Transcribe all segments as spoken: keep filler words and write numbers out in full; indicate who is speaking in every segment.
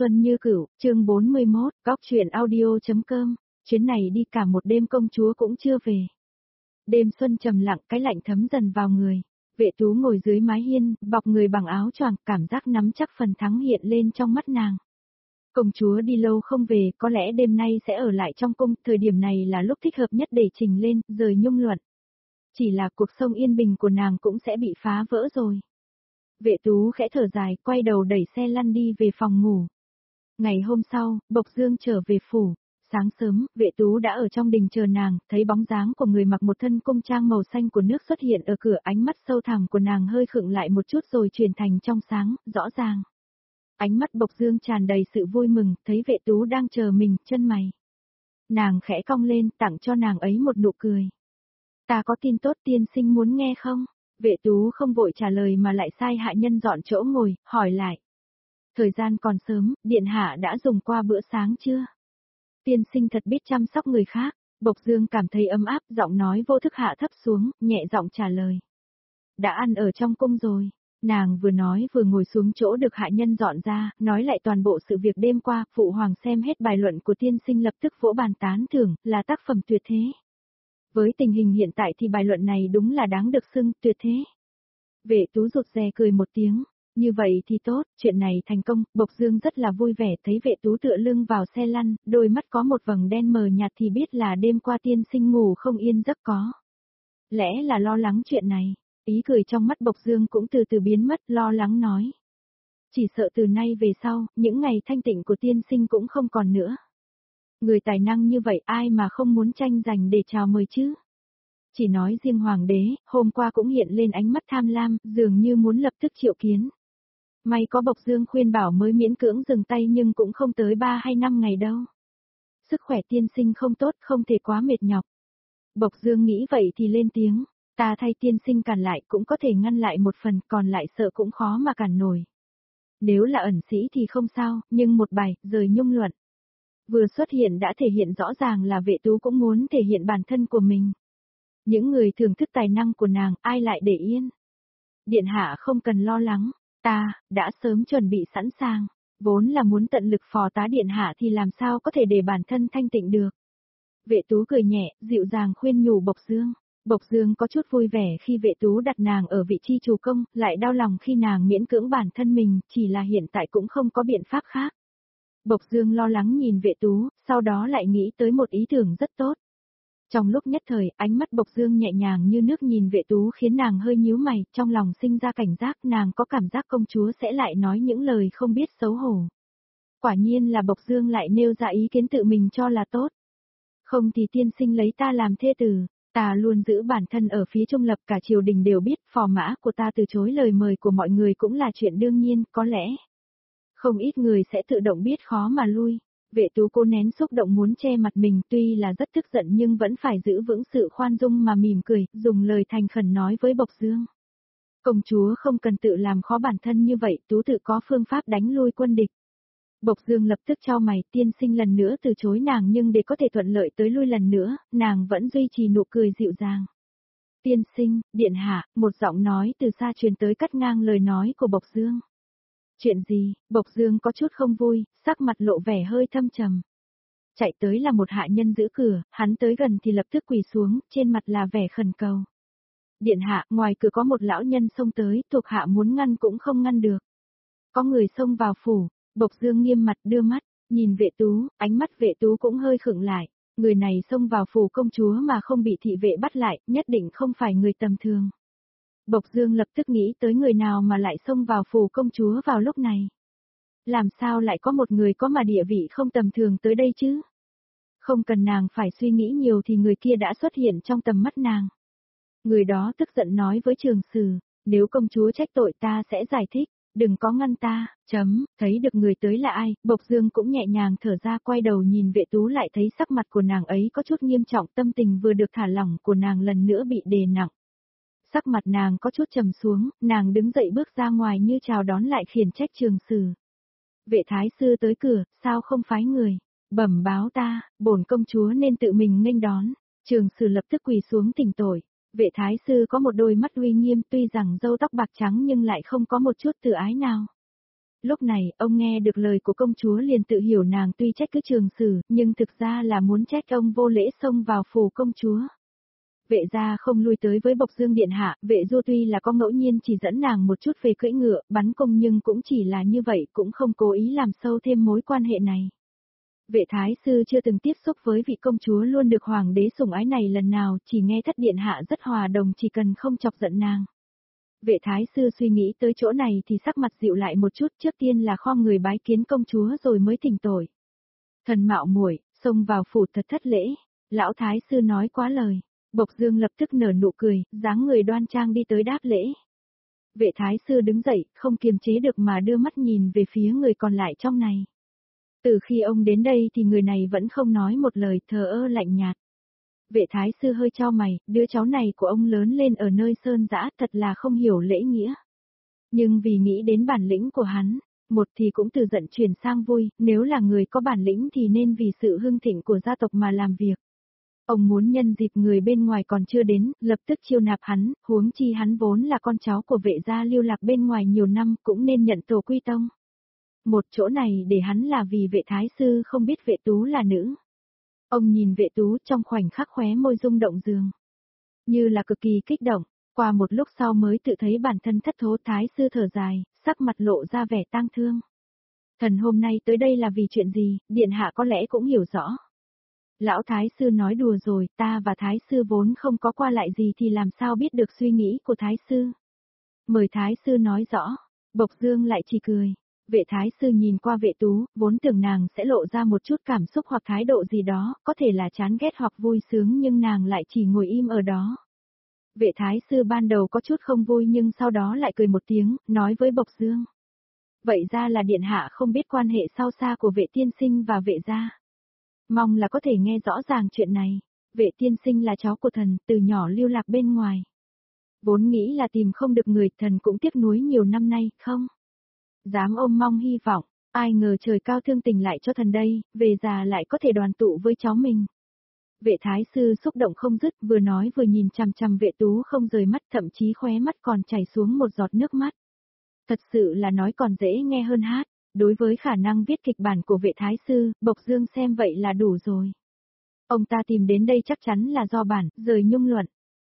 Speaker 1: Xuân như cửu, chương bốn mươi mốt, góc truyện audio.com, chuyến này đi cả một đêm công chúa cũng chưa về. Đêm xuân trầm lặng, cái lạnh thấm dần vào người. Vệ Tú ngồi dưới mái hiên, bọc người bằng áo choàng, cảm giác nắm chắc phần thắng hiện lên trong mắt nàng. Công chúa đi lâu không về, có lẽ đêm nay sẽ ở lại trong cung, thời điểm này là lúc thích hợp nhất để trình lên, rời nhung luận. Chỉ là cuộc sống yên bình của nàng cũng sẽ bị phá vỡ rồi. Vệ Tú khẽ thở dài, quay đầu đẩy xe lăn đi về phòng ngủ. Ngày hôm sau, Bộc Dương trở về phủ. Sáng sớm, Vệ Tú đã ở trong đình chờ nàng, thấy bóng dáng của người mặc một thân cung trang màu xanh của nước xuất hiện ở cửa, ánh mắt sâu thẳm của nàng hơi khựng lại một chút rồi chuyển thành trong sáng, rõ ràng. Ánh mắt Bộc Dương tràn đầy sự vui mừng, thấy Vệ Tú đang chờ mình, chân mày. Nàng khẽ cong lên, tặng cho nàng ấy một nụ cười. Ta có tin tốt, tiên sinh muốn nghe không? Vệ Tú không vội trả lời mà lại sai hạ nhân dọn chỗ ngồi, hỏi lại. Thời gian còn sớm, điện hạ đã dùng qua bữa sáng chưa? Tiên sinh thật biết chăm sóc người khác. Bộc Dương cảm thấy ấm áp, giọng nói vô thức hạ thấp xuống, nhẹ giọng trả lời. Đã ăn ở trong cung rồi. Nàng vừa nói vừa ngồi xuống chỗ được hạ nhân dọn ra, nói lại toàn bộ sự việc đêm qua, phụ hoàng xem hết bài luận của tiên sinh lập tức vỗ bàn tán thưởng, là tác phẩm tuyệt thế. Với tình hình hiện tại thì bài luận này đúng là đáng được xưng, tuyệt thế. Vệ Tú rụt rè cười một tiếng, như vậy thì tốt, chuyện này thành công, Bộc Dương rất là vui vẻ thấy Vệ Tú tựa lưng vào xe lăn, đôi mắt có một vầng đen mờ nhạt thì biết là đêm qua tiên sinh ngủ không yên giấc có. Lẽ là lo lắng chuyện này, ý cười trong mắt Bộc Dương cũng từ từ biến mất, lo lắng nói. Chỉ sợ từ nay về sau, những ngày thanh tịnh của tiên sinh cũng không còn nữa. Người tài năng như vậy ai mà không muốn tranh giành để chào mời chứ? Chỉ nói riêng hoàng đế, hôm qua cũng hiện lên ánh mắt tham lam, dường như muốn lập tức triệu kiến. May có Bộc Dương khuyên bảo mới miễn cưỡng dừng tay nhưng cũng không tới ba hay năm ngày đâu. Sức khỏe tiên sinh không tốt, không thể quá mệt nhọc. Bộc Dương nghĩ vậy thì lên tiếng, ta thay tiên sinh cản lại cũng có thể ngăn lại một phần, còn lại sợ cũng khó mà cản nổi. Nếu là ẩn sĩ thì không sao, nhưng một bài, rời nhung luận. Vừa xuất hiện đã thể hiện rõ ràng là Vệ Tú cũng muốn thể hiện bản thân của mình. Những người thưởng thức tài năng của nàng, ai lại để yên. Điện hạ không cần lo lắng, ta, đã sớm chuẩn bị sẵn sàng, vốn là muốn tận lực phò tá điện hạ thì làm sao có thể để bản thân thanh tịnh được. Vệ Tú cười nhẹ, dịu dàng khuyên nhủ Bộc Dương. Bộc Dương có chút vui vẻ khi Vệ Tú đặt nàng ở vị trí chủ công, lại đau lòng khi nàng miễn cưỡng bản thân mình, chỉ là hiện tại cũng không có biện pháp khác. Bộc Dương lo lắng nhìn Vệ Tú, sau đó lại nghĩ tới một ý tưởng rất tốt. Trong lúc nhất thời, ánh mắt Bộc Dương nhẹ nhàng như nước nhìn Vệ Tú khiến nàng hơi nhíu mày, trong lòng sinh ra cảnh giác, nàng có cảm giác công chúa sẽ lại nói những lời không biết xấu hổ. Quả nhiên là Bộc Dương lại nêu ra ý kiến tự mình cho là tốt. Không thì tiên sinh lấy ta làm thê tử, ta luôn giữ bản thân ở phía trung lập, cả triều đình đều biết, phò mã của ta từ chối lời mời của mọi người cũng là chuyện đương nhiên, có lẽ. Không ít người sẽ tự động biết khó mà lui. Vệ Tú cố nén xúc động muốn che mặt mình, tuy là rất tức giận nhưng vẫn phải giữ vững sự khoan dung mà mỉm cười, dùng lời thành khẩn nói với Bộc Dương. Công chúa không cần tự làm khó bản thân như vậy, Tú tự có phương pháp đánh lui quân địch. Bộc Dương lập tức chau mày, tiên sinh lần nữa từ chối nàng nhưng để có thể thuận lợi tới lui lần nữa, nàng vẫn duy trì nụ cười dịu dàng. Tiên sinh, điện hạ, một giọng nói từ xa truyền tới cắt ngang lời nói của Bộc Dương. Chuyện gì? Bộc Dương có chút không vui, sắc mặt lộ vẻ hơi thâm trầm. Chạy tới là một hạ nhân giữ cửa, hắn tới gần thì lập tức quỳ xuống, trên mặt là vẻ khẩn cầu. Điện hạ, ngoài cửa có một lão nhân xông tới, thuộc hạ muốn ngăn cũng không ngăn được. Có người xông vào phủ, Bộc Dương nghiêm mặt đưa mắt, nhìn Vệ Tú, ánh mắt Vệ Tú cũng hơi khựng lại. Người này xông vào phủ công chúa mà không bị thị vệ bắt lại, nhất định không phải người tầm thường. Bộc Dương lập tức nghĩ tới người nào mà lại xông vào phủ công chúa vào lúc này. Làm sao lại có một người có mà địa vị không tầm thường tới đây chứ? Không cần nàng phải suy nghĩ nhiều thì người kia đã xuất hiện trong tầm mắt nàng. Người đó tức giận nói với Trường Sử, nếu công chúa trách tội ta sẽ giải thích, đừng có ngăn ta, chấm, thấy được người tới là ai, Bộc Dương cũng nhẹ nhàng thở ra quay đầu nhìn Vệ Tú lại thấy sắc mặt của nàng ấy có chút nghiêm trọng, tâm tình vừa được thả lỏng của nàng lần nữa bị đè nặng. Sắc mặt nàng có chút trầm xuống, nàng đứng dậy bước ra ngoài như chào đón lại khiển trách Trường Sử. Vệ thái sư tới cửa, sao không phái người, bẩm báo ta, bổn công chúa nên tự mình nghênh đón. Trường Sử lập tức quỳ xuống thỉnh tội. Vệ thái sư có một đôi mắt uy nghiêm tuy rằng râu tóc bạc trắng nhưng lại không có một chút tự ái nào. Lúc này, ông nghe được lời của công chúa liền tự hiểu nàng tuy trách cứ trường sử, nhưng thực ra là muốn trách ông vô lễ xông vào phủ công chúa. Vệ gia không lui tới với Bộc Dương điện hạ, vệ du tuy là có ngẫu nhiên chỉ dẫn nàng một chút về cưỡi ngựa, bắn cung nhưng cũng chỉ là như vậy, cũng không cố ý làm sâu thêm mối quan hệ này. Vệ thái sư chưa từng tiếp xúc với vị công chúa luôn được hoàng đế sủng ái này lần nào, chỉ nghe thất điện hạ rất hòa đồng chỉ cần không chọc giận nàng. Vệ thái sư suy nghĩ tới chỗ này thì sắc mặt dịu lại một chút, trước tiên là khom người bái kiến công chúa rồi mới thỉnh tội. Thần mạo muội, xông vào phủ thật thất lễ, lão thái sư nói quá lời. Bộc Dương lập tức nở nụ cười, dáng người đoan trang đi tới đáp lễ. Vệ thái sư đứng dậy, không kiềm chế được mà đưa mắt nhìn về phía người còn lại trong này. Từ khi ông đến đây thì người này vẫn không nói một lời, thờ ơ lạnh nhạt. Vệ thái sư hơi chau mày, đứa cháu này của ông lớn lên ở nơi sơn dã thật là không hiểu lễ nghĩa. Nhưng vì nghĩ đến bản lĩnh của hắn, một thì cũng từ giận chuyển sang vui, nếu là người có bản lĩnh thì nên vì sự hưng thịnh của gia tộc mà làm việc. Ông muốn nhân dịp người bên ngoài còn chưa đến, lập tức chiêu nạp hắn, huống chi hắn vốn là con cháu của vệ gia lưu lạc bên ngoài nhiều năm cũng nên nhận tổ quy tông. Một chỗ này để hắn là vì vệ thái sư không biết vệ tú là nữ. Ông nhìn vệ tú trong khoảnh khắc khóe môi rung động dường. Như là cực kỳ kích động, qua một lúc sau mới tự thấy bản thân thất thố. Thái sư thở dài, sắc mặt lộ ra vẻ tang thương. Thần hôm nay tới đây là vì chuyện gì, điện hạ có lẽ cũng hiểu rõ. Lão thái sư nói đùa rồi, ta và thái sư vốn không có qua lại gì thì làm sao biết được suy nghĩ của thái sư. Mời thái sư nói rõ, Bộc Dương lại chỉ cười. Vệ thái sư nhìn qua vệ tú, vốn tưởng nàng sẽ lộ ra một chút cảm xúc hoặc thái độ gì đó, có thể là chán ghét hoặc vui sướng nhưng nàng lại chỉ ngồi im ở đó. Vệ thái sư ban đầu có chút không vui nhưng sau đó lại cười một tiếng, nói với Bộc Dương. Vậy ra là điện hạ không biết quan hệ sâu xa của vệ tiên sinh và vệ gia. Mong là có thể nghe rõ ràng chuyện này. Vệ tiên sinh là cháu của thần, từ nhỏ lưu lạc bên ngoài. Vốn nghĩ là tìm không được người, thần cũng tiếc nuối nhiều năm nay, không? Dám ôm mong hy vọng, ai ngờ trời cao thương tình lại cho thần đây, về già lại có thể đoàn tụ với cháu mình. Vệ thái sư xúc động không dứt, vừa nói vừa nhìn chằm chằm vệ tú không rời mắt, thậm chí khóe mắt còn chảy xuống một giọt nước mắt. Thật sự là nói còn dễ nghe hơn hát. Đối với khả năng viết kịch bản của vệ thái sư, Bộc Dương xem vậy là đủ rồi. Ông ta tìm đến đây chắc chắn là do bản, rời nhung luận.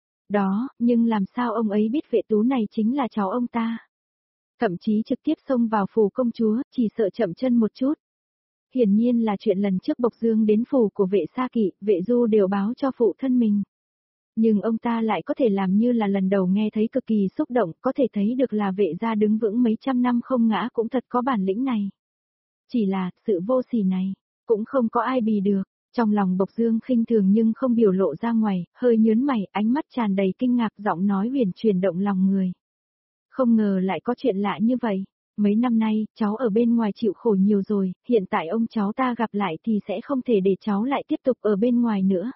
Speaker 1: Đó, nhưng làm sao ông ấy biết vệ tú này chính là cháu ông ta? Thậm chí trực tiếp xông vào phủ công chúa, chỉ sợ chậm chân một chút. Hiển nhiên là chuyện lần trước Bộc Dương đến phủ của vệ Sa Kỵ, vệ Du đều báo cho phụ thân mình. Nhưng ông ta lại có thể làm như là lần đầu nghe thấy cực kỳ xúc động, có thể thấy được là vệ gia đứng vững mấy trăm năm không ngã cũng thật có bản lĩnh này. Chỉ là, sự vô sỉ này, cũng không có ai bì được. Trong lòng Bộc Dương khinh thường nhưng không biểu lộ ra ngoài, hơi nhớn mày, ánh mắt tràn đầy kinh ngạc, giọng nói huyền truyền động lòng người. Không ngờ lại có chuyện lạ như vậy. Mấy năm nay, cháu ở bên ngoài chịu khổ nhiều rồi, hiện tại ông cháu ta gặp lại thì sẽ không thể để cháu lại tiếp tục ở bên ngoài nữa.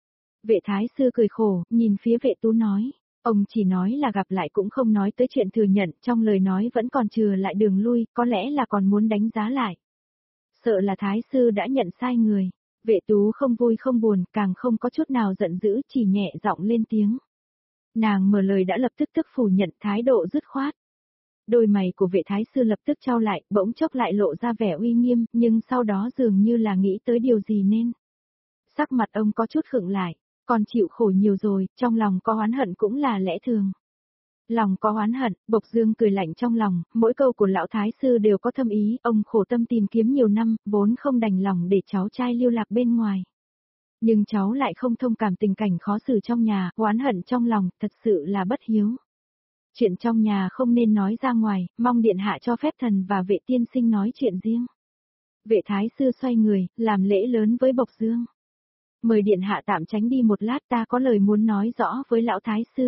Speaker 1: Vệ thái sư cười khổ, nhìn phía vệ tú nói. Ông chỉ nói là gặp lại cũng không nói tới chuyện thừa nhận, trong lời nói vẫn còn chừa lại đường lui, có lẽ là còn muốn đánh giá lại. Sợ là thái sư đã nhận sai người. Vệ tú không vui không buồn, càng không có chút nào giận dữ, chỉ nhẹ giọng lên tiếng. Nàng mở lời đã lập tức tức phủ nhận, thái độ dứt khoát. Đôi mày của vệ thái sư lập tức trao lại, bỗng chốc lại lộ ra vẻ uy nghiêm, nhưng sau đó dường như là nghĩ tới điều gì nên. Sắc mặt ông có chút khựng lại, còn chịu khổ nhiều rồi, trong lòng có oán hận cũng là lẽ thường. Lòng có oán hận, Bộc Dương cười lạnh trong lòng, mỗi câu của lão thái sư đều có thâm ý, ông khổ tâm tìm kiếm nhiều năm, vốn không đành lòng để cháu trai lưu lạc bên ngoài. Nhưng cháu lại không thông cảm tình cảnh khó xử trong nhà, oán hận trong lòng, thật sự là bất hiếu. Chuyện trong nhà không nên nói ra ngoài, mong điện hạ cho phép thần và vệ tiên sinh nói chuyện riêng. Vệ thái sư xoay người, làm lễ lớn với Bộc Dương. Mời điện hạ tạm tránh đi một lát, ta có lời muốn nói rõ với lão thái sư.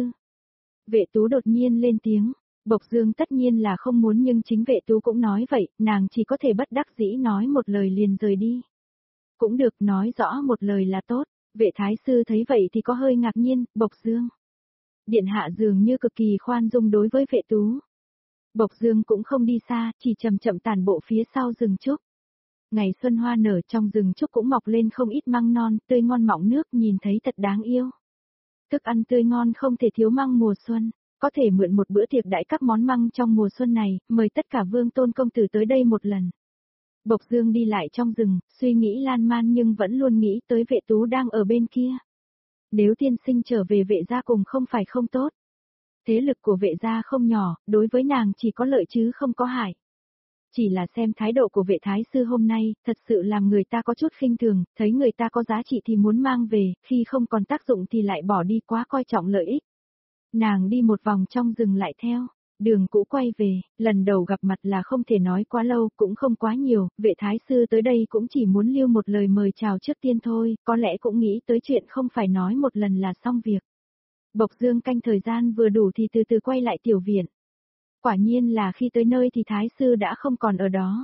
Speaker 1: Vệ tú đột nhiên lên tiếng, Bộc Dương tất nhiên là không muốn nhưng chính vệ tú cũng nói vậy, nàng chỉ có thể bất đắc dĩ nói một lời liền rời đi. Cũng được, nói rõ một lời là tốt, vệ thái sư thấy vậy thì có hơi ngạc nhiên, Bộc Dương. Điện hạ dường như cực kỳ khoan dung đối với vệ tú. Bộc Dương cũng không đi xa, chỉ chậm chậm tản bộ phía sau rừng trúc. Ngày xuân hoa nở trong rừng trúc cũng mọc lên không ít măng non, tươi ngon mọng nước nhìn thấy thật đáng yêu. Thức ăn tươi ngon không thể thiếu măng mùa xuân. có thể mượn một bữa tiệc đãi các món măng trong mùa xuân này, mời tất cả Vương Tôn công tử tới đây một lần. Bộc Dương đi lại trong rừng, suy nghĩ lan man nhưng vẫn luôn nghĩ tới Vệ Tú đang ở bên kia. Nếu tiên sinh trở về Vệ gia cùng không phải không tốt. Thế lực của Vệ gia không nhỏ, đối với nàng chỉ có lợi chứ không có hại. Chỉ là xem thái độ của Vệ thái sư hôm nay, thật sự làm người ta có chút khinh thường, thấy người ta có giá trị thì muốn mang về, khi không còn tác dụng thì lại bỏ đi, quá coi trọng lợi ích. Nàng đi một vòng trong rừng lại theo. Đường cũ quay về, lần đầu gặp mặt là không thể nói quá lâu, cũng không quá nhiều, Vệ thái sư tới đây cũng chỉ muốn lưu một lời mời chào trước tiên thôi, có lẽ cũng nghĩ tới chuyện không phải nói một lần là xong việc. Bộc Dương canh thời gian vừa đủ thì từ từ quay lại tiểu viện. Quả nhiên là khi tới nơi thì thái sư đã không còn ở đó.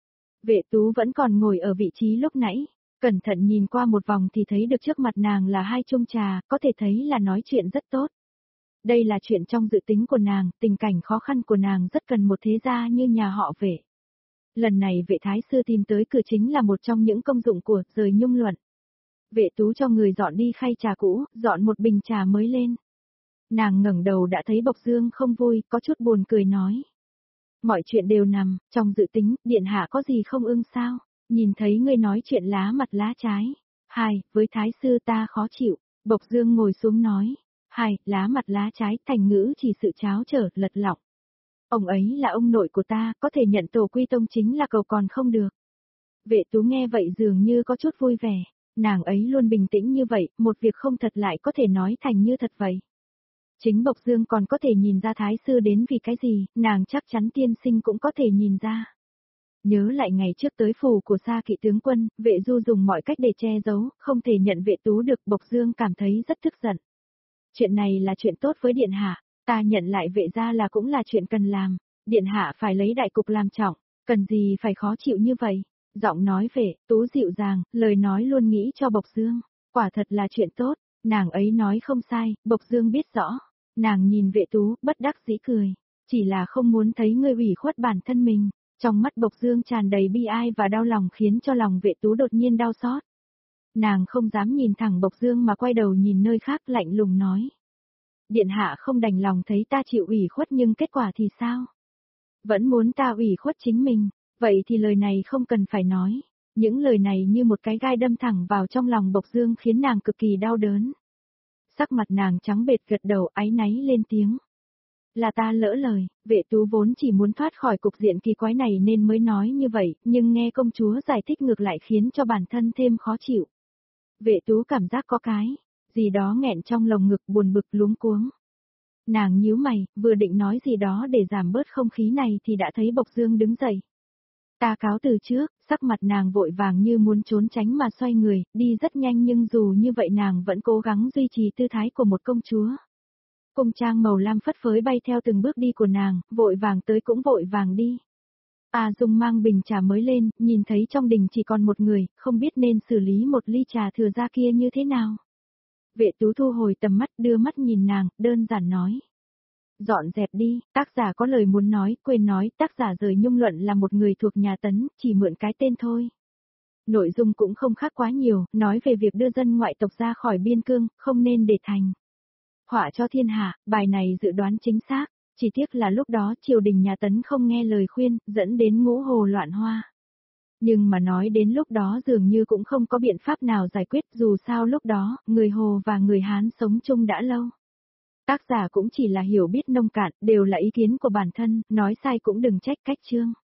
Speaker 1: Vệ Tú vẫn còn ngồi ở vị trí lúc nãy, cẩn thận nhìn qua một vòng thì thấy được trước mặt nàng là hai chung trà, có thể thấy là nói chuyện rất tốt. Đây là chuyện trong dự tính của nàng, tình cảnh khó khăn của nàng rất cần một thế gia như nhà họ Vệ. Lần này Vệ thái sư tìm tới cửa chính là một trong những công dụng của rời nhung luận. Vệ Tú cho người dọn đi khay trà cũ, dọn một bình trà mới lên. Nàng ngẩng đầu đã thấy Bộc Dương không vui, có chút buồn cười nói. Mọi chuyện đều nằm, trong dự tính, điện hạ có gì không ưng sao, nhìn thấy ngươi nói chuyện lá mặt lá trái. Hai, với thái sư ta khó chịu, Bộc Dương ngồi xuống nói. Hai, lá mặt lá trái, thành ngữ chỉ sự cháo trở, lật lọng. Ông ấy là ông nội của ta, có thể nhận tổ quy tông chính là cầu còn không được. Vệ Tú nghe vậy dường như có chút vui vẻ, nàng ấy luôn bình tĩnh như vậy, một việc không thật lại có thể nói thành như thật vậy. Chính Bộc Dương còn có thể nhìn ra thái sư đến vì cái gì, nàng chắc chắn tiên sinh cũng có thể nhìn ra. Nhớ lại ngày trước tới phủ của Sa Kỵ tướng quân, Vệ Du dùng mọi cách để che giấu, không thể nhận Vệ Tú được, Bộc Dương cảm thấy rất tức giận. Chuyện này là chuyện tốt với điện hạ, ta nhận lại Vệ gia là cũng là chuyện cần làm, điện hạ phải lấy đại cục làm trọng, cần gì phải khó chịu như vậy. Giọng nói Vệ Tú dịu dàng, lời nói luôn nghĩ cho Bộc Dương, quả thật là chuyện tốt, nàng ấy nói không sai, Bộc Dương biết rõ. Nàng nhìn Vệ Tú, bất đắc dĩ cười, chỉ là không muốn thấy ngươi ủy khuất bản thân mình. Trong mắt Bộc Dương tràn đầy bi ai và đau lòng khiến cho lòng Vệ Tú đột nhiên đau xót. Nàng không dám nhìn thẳng Bộc Dương mà quay đầu nhìn nơi khác lạnh lùng nói. Điện hạ không đành lòng thấy ta chịu ủy khuất nhưng kết quả thì sao? Vẫn muốn ta ủy khuất chính mình, vậy thì lời này không cần phải nói. Những lời này như một cái gai đâm thẳng vào trong lòng Bộc Dương khiến nàng cực kỳ đau đớn. Sắc mặt nàng trắng bệch gật đầu áy náy lên tiếng. Là ta lỡ lời, Vệ Tú vốn chỉ muốn thoát khỏi cục diện kỳ quái này nên mới nói như vậy, nhưng nghe công chúa giải thích ngược lại khiến cho bản thân thêm khó chịu. Vệ Tú cảm giác có cái gì đó nghẹn trong lồng ngực, buồn bực luống cuống. Nàng nhíu mày, vừa định nói gì đó để giảm bớt không khí này thì đã thấy Bộc Dương đứng dậy. Ta cáo từ trước, sắc mặt nàng vội vàng như muốn trốn tránh mà xoay người, đi rất nhanh nhưng dù như vậy nàng vẫn cố gắng duy trì tư thái của một công chúa. Cung trang màu lam phất phới bay theo từng bước đi của nàng, vội vàng tới cũng vội vàng đi. A Dung mang bình trà mới lên, nhìn thấy trong đình chỉ còn một người, không biết nên xử lý một ly trà thừa ra kia như thế nào. Vệ Tú thu hồi tầm mắt, đưa mắt nhìn nàng, đơn giản nói. Dọn dẹp đi, tác giả có lời muốn nói, quên nói, tác giả rời nhung luận là một người thuộc nhà Tấn, chỉ mượn cái tên thôi. Nội dung cũng không khác quá nhiều, nói về việc đưa dân ngoại tộc ra khỏi biên cương, không nên để thành họa cho thiên hạ, bài này dự đoán chính xác, chỉ tiếc là lúc đó triều đình nhà Tấn không nghe lời khuyên, dẫn đến ngũ hồ loạn hoa. Nhưng mà nói đến lúc đó dường như cũng không có biện pháp nào giải quyết, dù sao lúc đó, người Hồ và người Hán sống chung đã lâu. Tác giả cũng chỉ là hiểu biết nông cạn, đều là ý kiến của bản thân, nói sai cũng đừng trách cách chương.